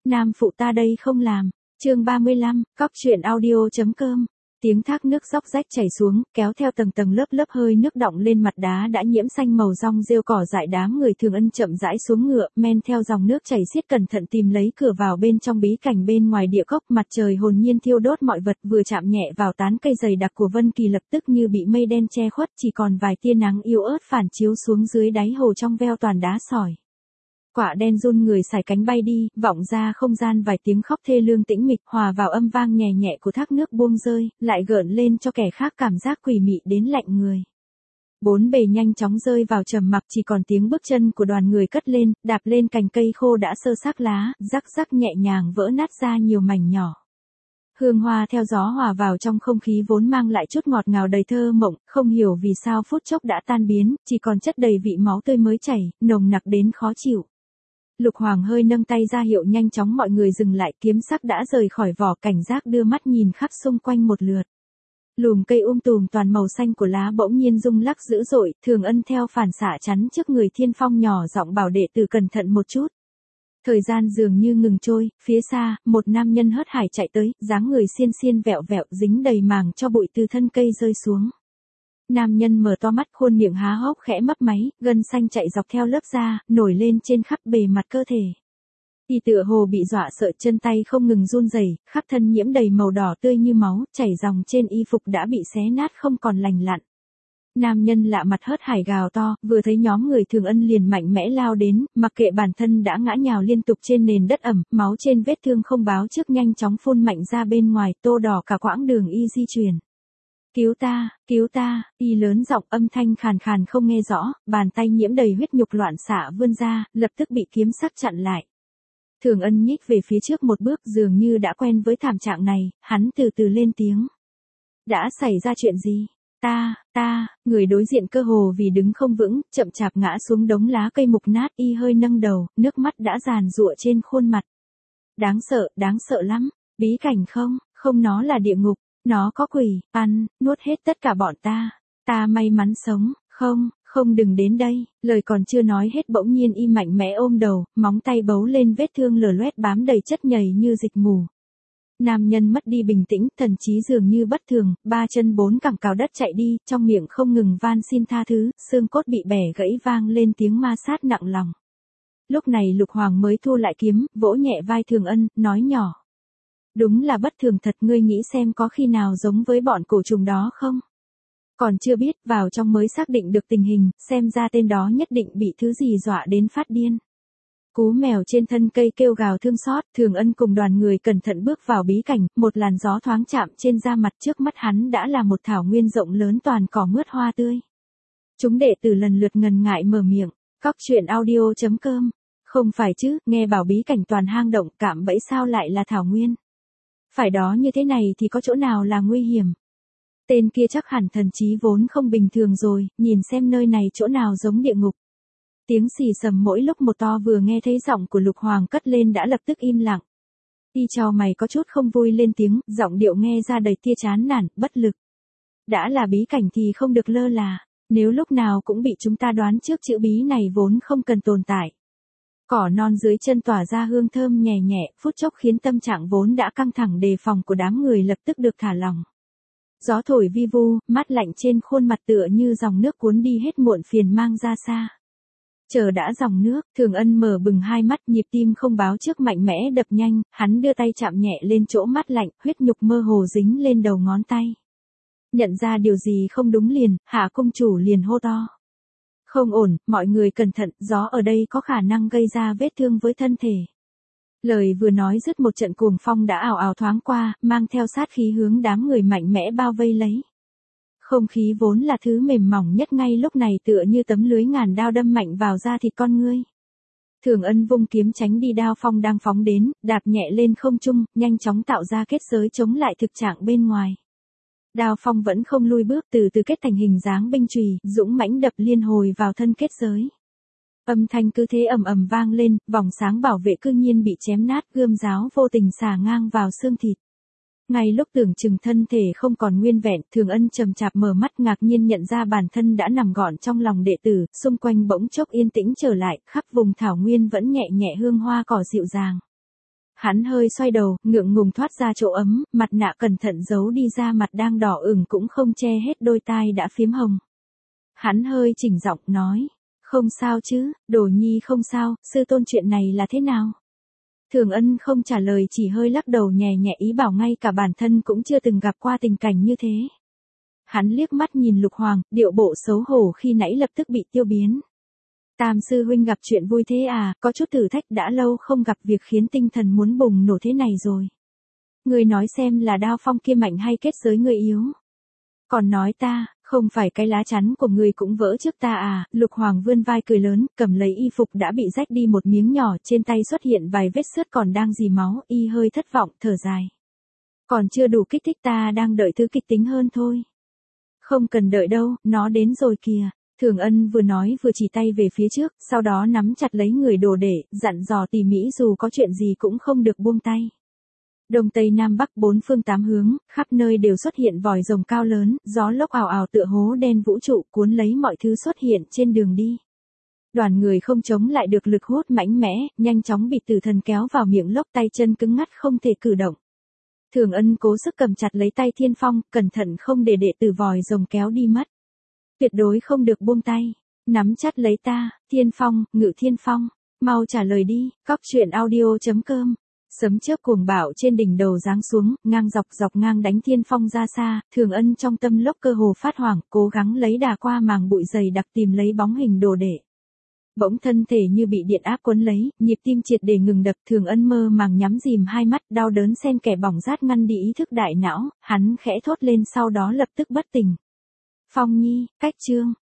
Nam phụ ta đây không làm. Chương 35, cóc truyện audio.com. Tiếng thác nước róc rách chảy xuống, kéo theo tầng tầng lớp lớp hơi nước đọng lên mặt đá đã nhiễm xanh màu rong rêu cỏ dại. Đám người Thường Ân chậm rãi xuống ngựa, men theo dòng nước chảy xiết cẩn thận tìm lấy cửa vào bên trong bí cảnh bên ngoài địa cốc. Mặt trời hồn nhiên thiêu đốt mọi vật, vừa chạm nhẹ vào tán cây dày đặc của Vân Kỳ lập tức như bị mây đen che khuất, chỉ còn vài tia nắng yếu ớt phản chiếu xuống dưới đáy hồ trong veo toàn đá sỏi. Quả đen run người sải cánh bay đi, vọng ra không gian vài tiếng khóc thê lương tĩnh mịch hòa vào âm vang nhẹ nhẹ của thác nước buông rơi, lại gợn lên cho kẻ khác cảm giác quỷ mị đến lạnh người. Bốn bề nhanh chóng rơi vào trầm mặc, chỉ còn tiếng bước chân của đoàn người cất lên, đạp lên cành cây khô đã sơ xác lá, rắc rắc nhẹ nhàng vỡ nát ra nhiều mảnh nhỏ. Hương hoa theo gió hòa vào trong không khí vốn mang lại chút ngọt ngào đầy thơ mộng, không hiểu vì sao phút chốc đã tan biến, chỉ còn chất đầy vị máu tươi mới chảy, nồng nặc đến khó chịu. Lục Hoàng hơi nâng tay ra hiệu nhanh chóng mọi người dừng lại, kiếm sắc đã rời khỏi vỏ, cảnh giác đưa mắt nhìn khắp xung quanh một lượt. Lùm cây tùm toàn màu xanh của lá bỗng nhiên rung lắc dữ dội, Thường Ân theo phản xạ chắn trước người Thiên Phong nhỏ giọng bảo đệ tử cẩn thận một chút. Thời gian dường như ngừng trôi, phía xa, một nam nhân hớt hải chạy tới, dáng người xiên xiên vẹo vẹo dính đầy màng cho bụi từ thân cây rơi xuống. Nam nhân mở to mắt, khuôn miệng há hốc khẽ mấp máy, gân xanh chạy dọc theo lớp da, nổi lên trên khắp bề mặt cơ thể. Y tựa hồ bị dọa sợ, chân tay không ngừng run rẩy, khắp thân nhiễm đầy màu đỏ tươi như máu, chảy dòng trên y phục đã bị xé nát không còn lành lặn. Nam nhân lạ mặt hớt hải gào to, vừa thấy nhóm người Thường Ân liền mạnh mẽ lao đến, mặc kệ bản thân đã ngã nhào liên tục trên nền đất ẩm, máu trên vết thương không báo trước nhanh chóng phun mạnh ra bên ngoài, tô đỏ cả quãng đường y di chuyển. Cứu ta, y lớn giọng, âm thanh khàn khàn không nghe rõ, bàn tay nhiễm đầy huyết nhục loạn xạ vươn ra, lập tức bị kiếm sắc chặn lại. Thường Ân nhích về phía trước một bước, dường như đã quen với thảm trạng này, hắn từ từ lên tiếng. Đã xảy ra chuyện gì? Người đối diện cơ hồ vì đứng không vững, chậm chạp ngã xuống đống lá cây mục nát, y hơi nâng đầu, nước mắt đã giàn giụa trên khuôn mặt. Đáng sợ lắm, bí cảnh không nó là địa ngục. Nó có quỷ, nuốt hết tất cả bọn ta may mắn sống, không đừng đến đây, lời còn chưa nói hết bỗng nhiên y mạnh mẽ ôm đầu, móng tay bấu lên vết thương lở loét bám đầy chất nhầy như dịch mù. Nam nhân mất đi bình tĩnh, thần trí dường như bất thường, ba chân bốn cẳng cào đất chạy đi, trong miệng không ngừng van xin tha thứ, xương cốt bị bẻ gãy vang lên tiếng ma sát nặng lòng. Lúc này Lục Hoàng mới thu lại kiếm, vỗ nhẹ vai Thường Ân, nói nhỏ. Đúng là bất thường thật, ngươi nghĩ xem có khi nào giống với bọn cổ trùng đó không? Còn chưa biết, vào trong mới xác định được tình hình, xem ra tên đó nhất định bị thứ gì dọa đến phát điên. Cú mèo trên thân cây kêu gào thương xót, Thường Ân cùng đoàn người cẩn thận bước vào bí cảnh, một làn gió thoáng chạm trên da mặt, trước mắt hắn đã là một thảo nguyên rộng lớn toàn cỏ mướt hoa tươi. Chúng đệ tử lần lượt ngần ngại mở miệng, cóc truyện audio.com. Không phải chứ, nghe bảo bí cảnh toàn hang động, cạm bẫy sao lại là thảo nguyên? Phải đó, như thế này thì có chỗ nào là nguy hiểm? Tên kia chắc hẳn thần trí vốn không bình thường rồi, nhìn xem nơi này chỗ nào giống địa ngục. Tiếng xì xầm mỗi lúc một to, vừa nghe thấy giọng của Lục Hoàng cất lên đã lập tức im lặng. Y chào mày có chút không vui lên tiếng, giọng điệu nghe ra đầy tia chán nản, bất lực. Đã là bí cảnh thì không được lơ là, nếu lúc nào cũng bị chúng ta đoán trước, chữ bí này vốn không cần tồn tại. Cỏ non dưới chân tỏa ra hương thơm nhẹ nhẹ, phút chốc khiến tâm trạng vốn đã căng thẳng đề phòng của đám người lập tức được thả lỏng. Gió thổi vi vu, mát lạnh trên khuôn mặt tựa như dòng nước cuốn đi hết muộn phiền mang ra xa. Chờ đã dòng nước, Thường Ân mở bừng hai mắt, nhịp tim không báo trước mạnh mẽ đập nhanh, hắn đưa tay chạm nhẹ lên chỗ mát lạnh, huyết nhục mơ hồ dính lên đầu ngón tay. Nhận ra điều gì không đúng liền, Hạ công chủ liền hô to. Không ổn, mọi người cẩn thận, gió ở đây có khả năng gây ra vết thương với thân thể. Lời vừa nói dứt, một trận cuồng phong đã ào ào thoáng qua, mang theo sát khí hướng đám người mạnh mẽ bao vây lấy. Không khí vốn là thứ mềm mỏng nhất ngay lúc này tựa như tấm lưới ngàn đao đâm mạnh vào da thịt con ngươi. Thường Ân vung kiếm tránh đi đao phong đang phóng đến, đạp nhẹ lên không trung, nhanh chóng tạo ra kết giới chống lại thực trạng bên ngoài. Đao phong vẫn không lui bước, từ từ kết thành hình dáng binh chùy, dũng mãnh đập liên hồi vào thân kết giới. Âm thanh cứ thế ầm ầm vang lên, vòng sáng bảo vệ cư nhiên bị chém nát, gươm giáo vô tình xả ngang vào xương thịt. Ngay lúc tưởng chừng thân thể không còn nguyên vẹn, Thường Ân chậm chạp mở mắt, ngạc nhiên nhận ra bản thân đã nằm gọn trong lòng đệ tử, xung quanh bỗng chốc yên tĩnh trở lại, khắp vùng thảo nguyên vẫn nhẹ nhẹ hương hoa cỏ dịu dàng. Hắn hơi xoay đầu, ngượng ngùng thoát ra chỗ ấm, mặt nạ cẩn thận giấu đi ra mặt đang đỏ ửng cũng không che hết đôi tai đã phiếm hồng. Hắn hơi chỉnh giọng nói, không sao chứ, Đồ Nhi không sao, sư tôn chuyện này là thế nào? Thường Ân không trả lời chỉ hơi lắc đầu nhẹ nhẹ ý bảo ngay cả bản thân cũng chưa từng gặp qua tình cảnh như thế. Hắn liếc mắt nhìn Lục Hoàng, điệu bộ xấu hổ khi nãy lập tức bị tiêu biến. Tam sư huynh gặp chuyện vui thế à, có chút thử thách đã lâu không gặp việc khiến tinh thần muốn bùng nổ thế này rồi. Người nói xem là đao phong kia mạnh hay kết giới người yếu. Còn nói ta, không phải cái lá chắn của người cũng vỡ trước ta à, Lục Hoàng vươn vai cười lớn, cầm lấy y phục đã bị rách đi một miếng nhỏ, trên tay xuất hiện vài vết xước còn đang rỉ máu, y hơi thất vọng, thở dài. Còn chưa đủ kích thích, ta đang đợi thứ kịch tính hơn thôi. Không cần đợi đâu, nó đến rồi kìa. Thường Ân vừa nói vừa chỉ tay về phía trước, sau đó nắm chặt lấy người Đồ Đệ, dặn dò tỉ mỉ dù có chuyện gì cũng không được buông tay. Đông Tây Nam Bắc bốn phương tám hướng, khắp nơi đều xuất hiện vòi rồng cao lớn, gió lốc ào ào tựa hố đen vũ trụ cuốn lấy mọi thứ xuất hiện trên đường đi. Đoàn người không chống lại được lực hút mạnh mẽ, nhanh chóng bị Tử Thần kéo vào miệng lốc, tay chân cứng ngắt không thể cử động. Thường Ân cố sức cầm chặt lấy tay Thiên Phong, cẩn thận không để đệ tử vòi rồng kéo đi mất. Tuyệt đối không được buông tay. Nắm chặt lấy ta, Thiên Phong, Ngự Thiên Phong. Mau trả lời đi, coctruyện.audio.com. Sấm chớp cuồng bạo trên đỉnh đầu giáng xuống, ngang dọc ngang đánh Thiên Phong ra xa, Thường Ân trong tâm lốc cơ hồ phát hoảng, cố gắng lấy đà qua màng bụi dày đặc tìm lấy bóng hình Đồ Đệ. Bỗng thân thể như bị điện áp cuốn lấy, nhịp tim triệt để ngừng đập, Thường Ân mơ màng nhắm rìm hai mắt, đau đớn xen kẽ bỏng rát ngăn đi ý thức đại não, hắn khẽ thốt lên sau đó lập tức bất tỉnh. Phong Nhi, cách chương.